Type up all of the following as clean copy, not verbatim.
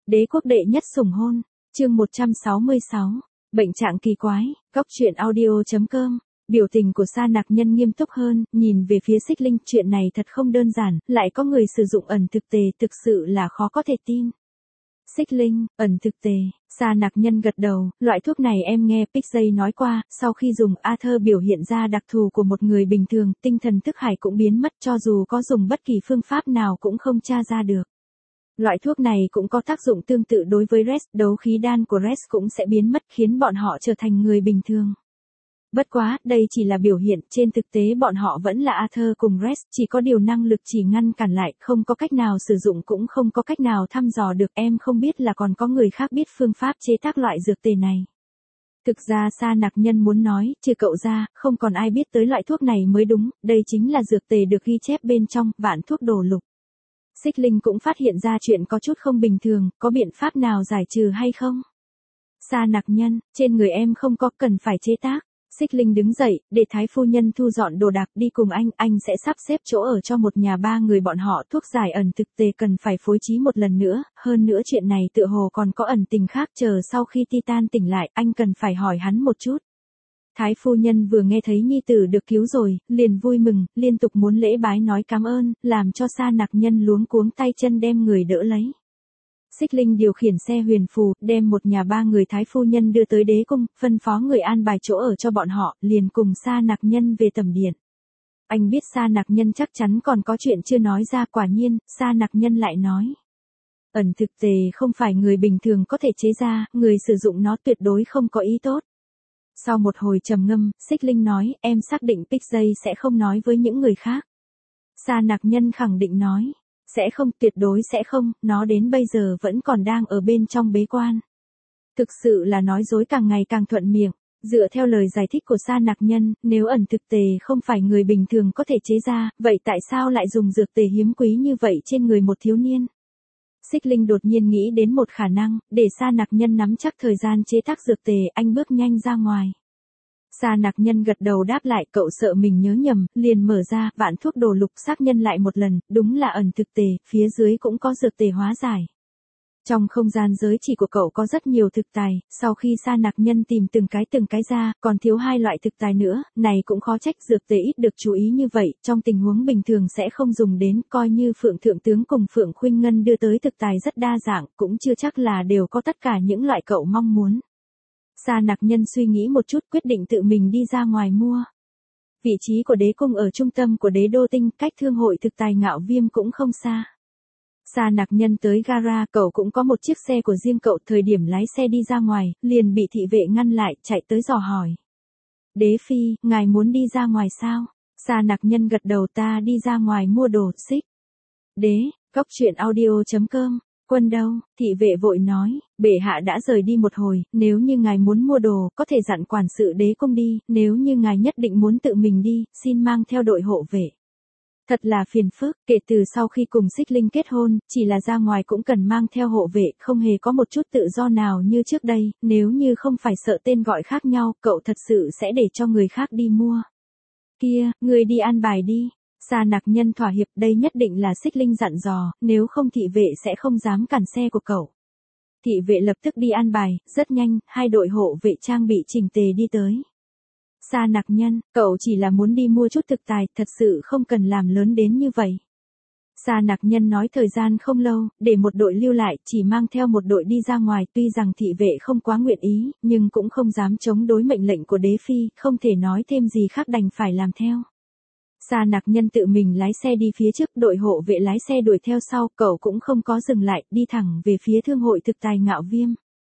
Đế quốc đệ nhất sủng hôn, chương 166, bệnh trạng kỳ quái, góc truyện audio.com. Biểu tình của Sa Nặc Nhân nghiêm túc hơn, nhìn về phía Xích Linh, chuyện này thật không đơn giản, lại có người sử dụng ẩn thực tề, thực sự là khó có thể tin. Xích Linh, ẩn thực tề, Sa Nặc Nhân gật đầu, loại thuốc này em nghe Pixay nói qua, sau khi dùng Arthur biểu hiện ra đặc thù của một người bình thường, tinh thần thức hải cũng biến mất, cho dù có dùng bất kỳ phương pháp nào cũng không tra ra được. Loại thuốc này cũng có tác dụng tương tự đối với Rex, đấu khí đan của Rex cũng sẽ biến mất khiến bọn họ trở thành người bình thường. Bất quá, đây chỉ là biểu hiện, trên thực tế bọn họ vẫn là Arthur cùng Rex, chỉ có điều năng lực chỉ ngăn cản lại, không có cách nào sử dụng cũng không có cách nào thăm dò được, em không biết là còn có người khác biết phương pháp chế tác loại dược tề này. Thực ra Sa Nặc Nhân muốn nói, trừ cậu ra, không còn ai biết tới loại thuốc này mới đúng, đây chính là dược tề được ghi chép bên trong, vạn thuốc đồ lục. Xích Linh cũng phát hiện ra chuyện có chút không bình thường, có biện pháp nào giải trừ hay không? Sa Nặc Nhân, trên người em không có, cần phải chế tác. Xích Linh đứng dậy, để Thái phu nhân thu dọn đồ đạc đi cùng anh sẽ sắp xếp chỗ ở cho một nhà ba người bọn họ, thuốc giải ẩn thực tề cần phải phối trí một lần nữa, hơn nữa chuyện này tựa hồ còn có ẩn tình khác, chờ sau khi Titan tỉnh lại, anh cần phải hỏi hắn một chút. Thái phu nhân vừa nghe thấy nhi tử được cứu rồi, liền vui mừng, liên tục muốn lễ bái nói cảm ơn, làm cho Sa Nặc Nhân luống cuống tay chân đem người đỡ lấy. Xích Linh điều khiển xe huyền phù, đem một nhà ba người Thái phu nhân đưa tới đế cung, phân phó người an bài chỗ ở cho bọn họ, liền cùng Sa Nặc Nhân về tầm điện. Anh biết Sa Nặc Nhân chắc chắn còn có chuyện chưa nói ra, quả nhiên, Sa Nặc Nhân lại nói. Ẩn thực tề không phải người bình thường có thể chế ra, người sử dụng nó tuyệt đối không có ý tốt. Sau một hồi trầm ngâm, Xích Linh nói, em xác định Pixay sẽ không nói với những người khác. Sa Nặc Nhân khẳng định nói. Sẽ không, tuyệt đối sẽ không, nó đến bây giờ vẫn còn đang ở bên trong bế quan. Thực sự là nói dối càng ngày càng thuận miệng. Dựa theo lời giải thích của Sa Nặc Nhân, nếu ẩn thực tề không phải người bình thường có thể chế ra, vậy tại sao lại dùng dược tề hiếm quý như vậy trên người một thiếu niên? Xích Linh đột nhiên nghĩ đến một khả năng, để Sa Nặc Nhân nắm chắc thời gian chế tác dược tề, anh bước nhanh ra ngoài. Sa Nặc Nhân gật đầu đáp lại, cậu sợ mình nhớ nhầm, liền mở ra, vạn thuốc đồ lục xác nhân lại một lần, đúng là ẩn thực tề, phía dưới cũng có dược tề hóa giải. Trong không gian giới chỉ của cậu có rất nhiều thực tài, sau khi Sa Nặc Nhân tìm từng cái ra, còn thiếu hai loại thực tài nữa, này cũng khó trách dược tề ít được chú ý như vậy, trong tình huống bình thường sẽ không dùng đến, coi như Phượng Thượng Tướng cùng Phượng Khuynh Ngân đưa tới thực tài rất đa dạng, cũng chưa chắc là đều có tất cả những loại cậu mong muốn. Sa Nặc Nhân suy nghĩ một chút, quyết định tự mình đi ra ngoài mua. Vị trí của đế cung ở trung tâm của đế đô tinh, cách thương hội thực tài Ngạo Viêm cũng không xa. Sa Nặc Nhân tới gara, cậu cũng có một chiếc xe của riêng cậu, thời điểm lái xe đi ra ngoài, liền bị thị vệ ngăn lại, chạy tới dò hỏi. Đế phi, ngài muốn đi ra ngoài sao? Sa Nặc Nhân gật đầu, ta đi ra ngoài mua đồ, xích. Đế, góc truyện audio.com. Quân đâu? Thị vệ vội nói, bệ hạ đã rời đi một hồi, nếu như ngài muốn mua đồ, có thể dặn quản sự đế cung đi, nếu như ngài nhất định muốn tự mình đi, xin mang theo đội hộ vệ. Thật là phiền phức, kể từ sau khi cùng Xích Linh kết hôn, chỉ là ra ngoài cũng cần mang theo hộ vệ, không hề có một chút tự do nào như trước đây, nếu như không phải sợ tên gọi khác nhau, cậu thật sự sẽ để cho người khác đi mua. Kia, người đi an bài đi. Sa Nặc Nhân thỏa hiệp, đây nhất định là Xích Linh dặn dò, nếu không thị vệ sẽ không dám cản xe của cậu. Thị vệ lập tức đi an bài, rất nhanh, hai đội hộ vệ trang bị chỉnh tề đi tới. Sa Nặc Nhân, cậu chỉ là muốn đi mua chút thực tài, thật sự không cần làm lớn đến như vậy. Sa Nặc Nhân nói thời gian không lâu, để một đội lưu lại, chỉ mang theo một đội đi ra ngoài, tuy rằng thị vệ không quá nguyện ý, nhưng cũng không dám chống đối mệnh lệnh của đế phi, không thể nói thêm gì khác đành phải làm theo. Sa Nặc Nhân tự mình lái xe đi phía trước, đội hộ vệ lái xe đuổi theo sau, cậu cũng không có dừng lại, đi thẳng về phía thương hội thực tài Ngạo Viêm.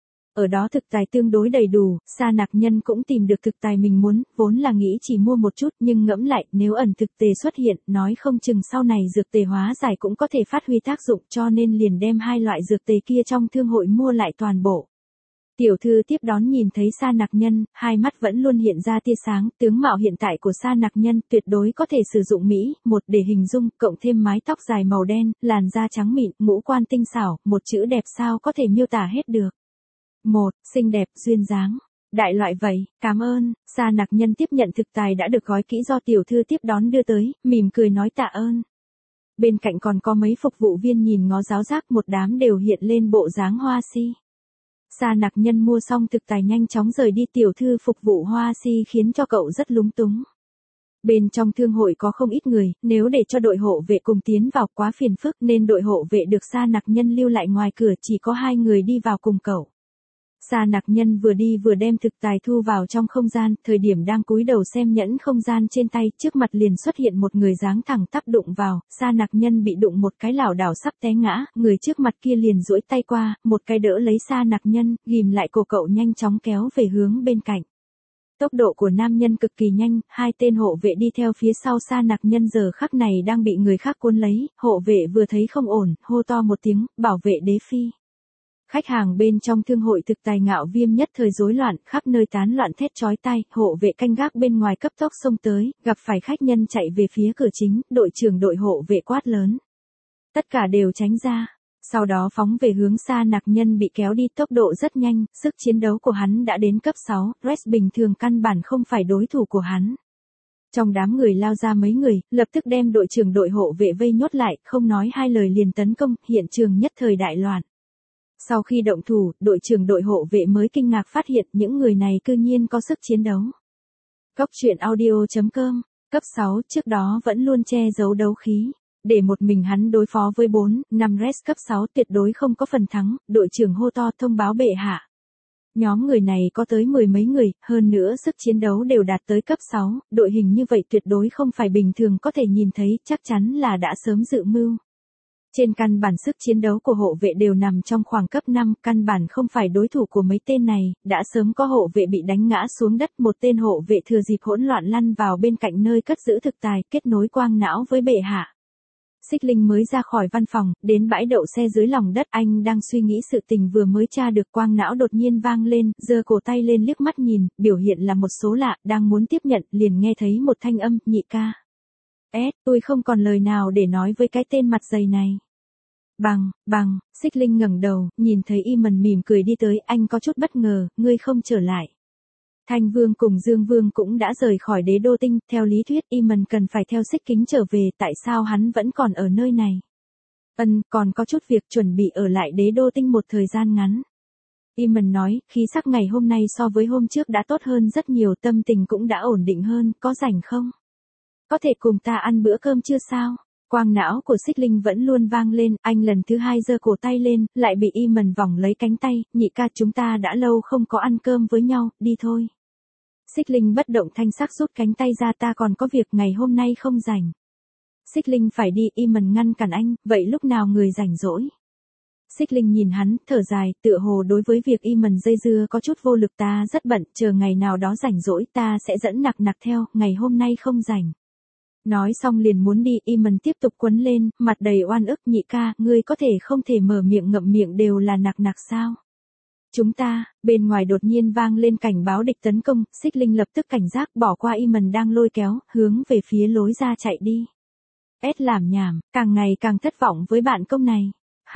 Ở đó thực tài tương đối đầy đủ, Sa Nặc Nhân cũng tìm được thực tài mình muốn, vốn là nghĩ chỉ mua một chút, nhưng ngẫm lại, nếu ẩn thực tề xuất hiện, nói không chừng sau này dược tề hóa giải cũng có thể phát huy tác dụng, cho nên liền đem hai loại dược tề kia trong thương hội mua lại toàn bộ. Tiểu thư tiếp đón nhìn thấy Sa Nặc Nhân, hai mắt vẫn luôn hiện ra tia sáng, tướng mạo hiện tại của Sa Nặc Nhân tuyệt đối có thể sử dụng mỹ, một để hình dung, cộng thêm mái tóc dài màu đen, làn da trắng mịn, ngũ quan tinh xảo, một chữ đẹp sao có thể miêu tả hết được. Một, xinh đẹp, duyên dáng. Đại loại vậy, cảm ơn. Sa Nặc Nhân tiếp nhận thực tài đã được gói kỹ do tiểu thư tiếp đón đưa tới, mỉm cười nói tạ ơn. Bên cạnh còn có mấy phục vụ viên nhìn ngó giáo giác, một đám đều hiện lên bộ dáng hoa si. Sa Nặc Nhân mua xong thực tài nhanh chóng rời đi, tiểu thư phục vụ hoa si khiến cho cậu rất lúng túng. Bên trong thương hội có không ít người, nếu để cho đội hộ vệ cùng tiến vào quá phiền phức nên đội hộ vệ được Sa Nặc Nhân lưu lại ngoài cửa, chỉ có 2 người đi vào cùng cậu. Sa Nặc Nhân vừa đi vừa đem thực tài thu vào trong không gian, thời điểm đang cúi đầu xem nhẫn không gian trên tay, trước mặt liền xuất hiện một người dáng thẳng tắp đụng vào, Sa Nặc Nhân bị đụng một cái lảo đảo sắp té ngã, người trước mặt kia liền duỗi tay qua, một cái đỡ lấy Sa Nặc Nhân, ghìm lại cổ cậu nhanh chóng kéo về hướng bên cạnh. Tốc độ của nam nhân cực kỳ nhanh, 2 tên hộ vệ đi theo phía sau Sa Nặc Nhân giờ khắc này đang bị người khác cuốn lấy, hộ vệ vừa thấy không ổn, hô to một tiếng, bảo vệ đế phi. Khách hàng bên trong thương hội thực tài Ngạo Viêm nhất thời rối loạn, khắp nơi tán loạn thét chói tai, hộ vệ canh gác bên ngoài cấp tốc xông tới, gặp phải khách nhân chạy về phía cửa chính, đội trưởng đội hộ vệ quát lớn. Tất cả đều tránh ra, sau đó phóng về hướng Sa Nặc Nhân bị kéo đi, tốc độ rất nhanh, sức chiến đấu của hắn đã đến cấp 6, Rex bình thường căn bản không phải đối thủ của hắn. Trong đám người lao ra mấy người, lập tức đem đội trưởng đội hộ vệ vây nhốt lại, không nói hai lời liền tấn công, hiện trường nhất thời đại loạn. Sau khi động thủ, đội trưởng đội hộ vệ mới kinh ngạc phát hiện những người này cư nhiên có sức chiến đấu. Cốc truyện audio.com, cấp 6 trước đó vẫn luôn che giấu đấu khí. Để một mình hắn đối phó với 4, 5 res cấp 6 tuyệt đối không có phần thắng, đội trưởng hô to thông báo bệ hạ. Nhóm người này có tới 10 mấy người, hơn nữa sức chiến đấu đều đạt tới cấp 6, đội hình như vậy tuyệt đối không phải bình thường có thể nhìn thấy, chắc chắn là đã sớm dự mưu. Trên căn bản sức chiến đấu của hộ vệ đều nằm trong khoảng cấp 5, căn bản không phải đối thủ của mấy tên này, đã sớm có hộ vệ bị đánh ngã xuống đất, một tên hộ vệ thừa dịp hỗn loạn lăn vào bên cạnh nơi cất giữ thực tài, kết nối quang não với bệ hạ. Xích Linh mới ra khỏi văn phòng, đến bãi đậu xe dưới lòng đất, anh đang suy nghĩ sự tình vừa mới tra được, quang não đột nhiên vang lên, giơ cổ tay lên liếc mắt nhìn, biểu hiện là một số lạ, đang muốn tiếp nhận, liền nghe thấy một thanh âm, nhị ca. Tôi không còn lời nào để nói với cái tên mặt dày này. Bằng, Xích Linh ngẩng đầu, nhìn thấy Iman mỉm cười đi tới, anh có chút bất ngờ, ngươi không trở lại. Thanh Vương cùng Dương Vương cũng đã rời khỏi đế đô tinh, theo lý thuyết Iman cần phải theo Xích Kính trở về, tại sao hắn vẫn còn ở nơi này? Còn có chút việc, chuẩn bị ở lại đế đô tinh một thời gian ngắn. Iman nói, khí sắc ngày hôm nay so với hôm trước đã tốt hơn rất nhiều, tâm tình cũng đã ổn định hơn, có rảnh không? Có thể cùng ta ăn bữa cơm chưa sao? Quang não của Xích Linh vẫn luôn vang lên, anh lần thứ 2 giơ cổ tay lên, lại bị Iman vòng lấy cánh tay, nhị ca chúng ta đã lâu không có ăn cơm với nhau, đi thôi. Xích Linh bất động thanh sắc rút cánh tay ra, ta còn có việc ngày hôm nay không rảnh. Xích Linh phải đi, Iman ngăn cản anh, vậy lúc nào người rảnh rỗi? Xích Linh nhìn hắn, thở dài, tựa hồ đối với việc Iman dây dưa có chút vô lực, ta rất bận, chờ ngày nào đó rảnh rỗi ta sẽ dẫn nặc theo, ngày hôm nay không rảnh. Nói xong liền muốn đi, Iman tiếp tục quấn lên, mặt đầy oan ức, nhị ca, ngươi có thể không thể mở miệng ngậm miệng đều là nặc sao? Chúng ta, bên ngoài đột nhiên vang lên cảnh báo địch tấn công, Xích Linh lập tức cảnh giác bỏ qua Iman đang lôi kéo, hướng về phía lối ra chạy đi. Làm nhảm, càng ngày càng thất vọng với bạn công này.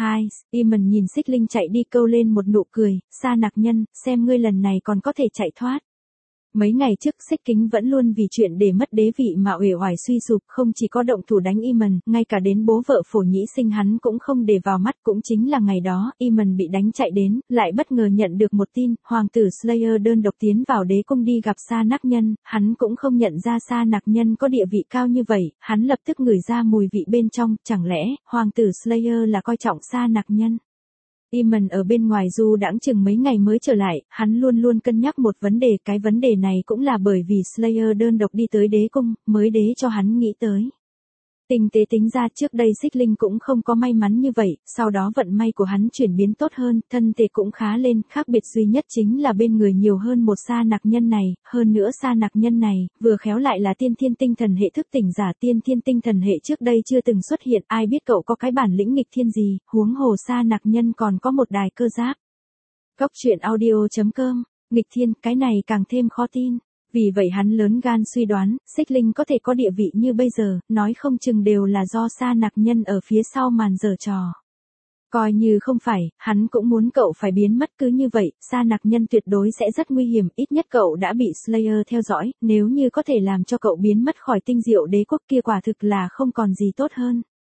Iman nhìn Xích Linh chạy đi câu lên một nụ cười, Sa Nặc Nhân, xem ngươi lần này còn có thể chạy thoát. Mấy ngày trước Xích Kính vẫn luôn vì chuyện để mất đế vị mà uể oải suy sụp, không chỉ có động thủ đánh Iman, ngay cả đến bố vợ Phổ Nhĩ Sinh hắn cũng không để vào mắt, cũng chính là ngày đó, Iman bị đánh chạy đến, lại bất ngờ nhận được một tin, hoàng tử Slayer đơn độc tiến vào đế cung đi gặp Sa Nặc Nhân, hắn cũng không nhận ra Sa Nặc Nhân có địa vị cao như vậy, hắn lập tức ngửi ra mùi vị bên trong, chẳng lẽ, hoàng tử Slayer là coi trọng Sa Nặc Nhân. Iman ở bên ngoài du đãng chừng mấy ngày mới trở lại, hắn luôn luôn cân nhắc một vấn đề, cái vấn đề này cũng là bởi vì Slayer đơn độc đi tới đế cung, mới đế cho hắn nghĩ tới. Tinh tế tính ra trước đây Xích Linh cũng không có may mắn như vậy, sau đó vận may của hắn chuyển biến tốt hơn, thân thể cũng khá lên, khác biệt duy nhất chính là bên người nhiều hơn một Sa Nặc Nhân này, hơn nữa Sa Nặc Nhân này, vừa khéo lại là tiên thiên tinh thần hệ thức tỉnh giả, tiên thiên tinh thần hệ trước đây chưa từng xuất hiện, ai biết cậu có cái bản lĩnh nghịch thiên gì, huống hồ Sa Nặc Nhân còn có một đài cơ giáp. Cốc truyện audio.com, nghịch thiên, cái này càng thêm khó tin. Vì vậy hắn lớn gan suy đoán, Xích Linh có thể có địa vị như bây giờ, nói không chừng đều là do Sa Nặc Nhân ở phía sau màn giở trò. Coi như không phải, hắn cũng muốn cậu phải biến mất, cứ như vậy, Sa Nặc Nhân tuyệt đối sẽ rất nguy hiểm, ít nhất cậu đã bị Slayer theo dõi, nếu như có thể làm cho cậu biến mất khỏi tinh diệu đế quốc kia quả thực là không còn gì tốt hơn.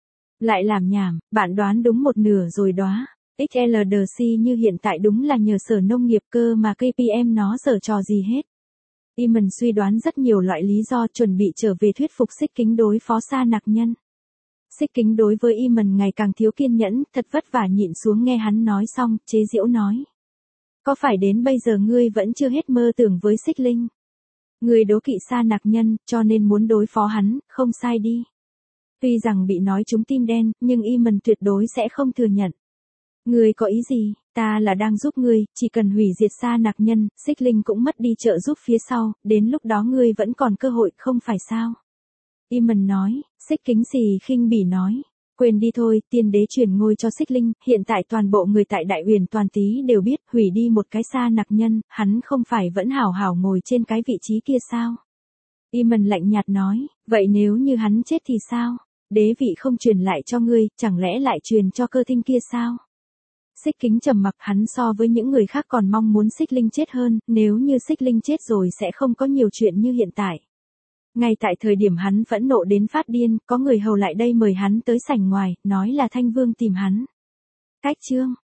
Lại làm nhảm, bạn đoán đúng một nửa rồi đó. XLDC như hiện tại đúng là nhờ sở nông nghiệp cơ mà KPM nó sở trò gì hết. Eamon suy đoán rất nhiều loại lý do chuẩn bị trở về thuyết phục Xích Kính đối phó Sa Nặc Nhân. Xích Kính đối với Eamon ngày càng thiếu kiên nhẫn, thật vất vả nhịn xuống nghe hắn nói xong, chế giễu nói. Có phải đến bây giờ ngươi vẫn chưa hết mơ tưởng với Xích Linh? Ngươi đố kỵ Sa Nặc Nhân, cho nên muốn đối phó hắn, không sai đi. Tuy rằng bị nói trúng tim đen, nhưng Eamon tuyệt đối sẽ không thừa nhận. Ngươi có ý gì, ta là đang giúp ngươi, chỉ cần hủy diệt Sa Nặc Nhân, Xích Linh cũng mất đi trợ giúp phía sau, đến lúc đó ngươi vẫn còn cơ hội không phải sao? Eamon nói, Xích Kính xì khinh bỉ nói. Quên đi thôi, tiên đế truyền ngôi cho Xích Linh, hiện tại toàn bộ người tại Đại Uyển Toàn Tý đều biết, hủy đi một cái Sa Nặc Nhân, hắn không phải vẫn hảo hảo ngồi trên cái vị trí kia sao? Eamon lạnh nhạt nói, vậy nếu như hắn chết thì sao? Đế vị không truyền lại cho ngươi, chẳng lẽ lại truyền cho Cơ Thinh kia sao? Xích Kính trầm mặc, hắn so với những người khác còn mong muốn Xích Linh chết hơn, nếu như Xích Linh chết rồi sẽ không có nhiều chuyện như hiện tại. Ngay tại thời điểm hắn phẫn nộ đến phát điên, có người hầu lại đây mời hắn tới sảnh ngoài, nói là Thanh Vương tìm hắn. Cách chương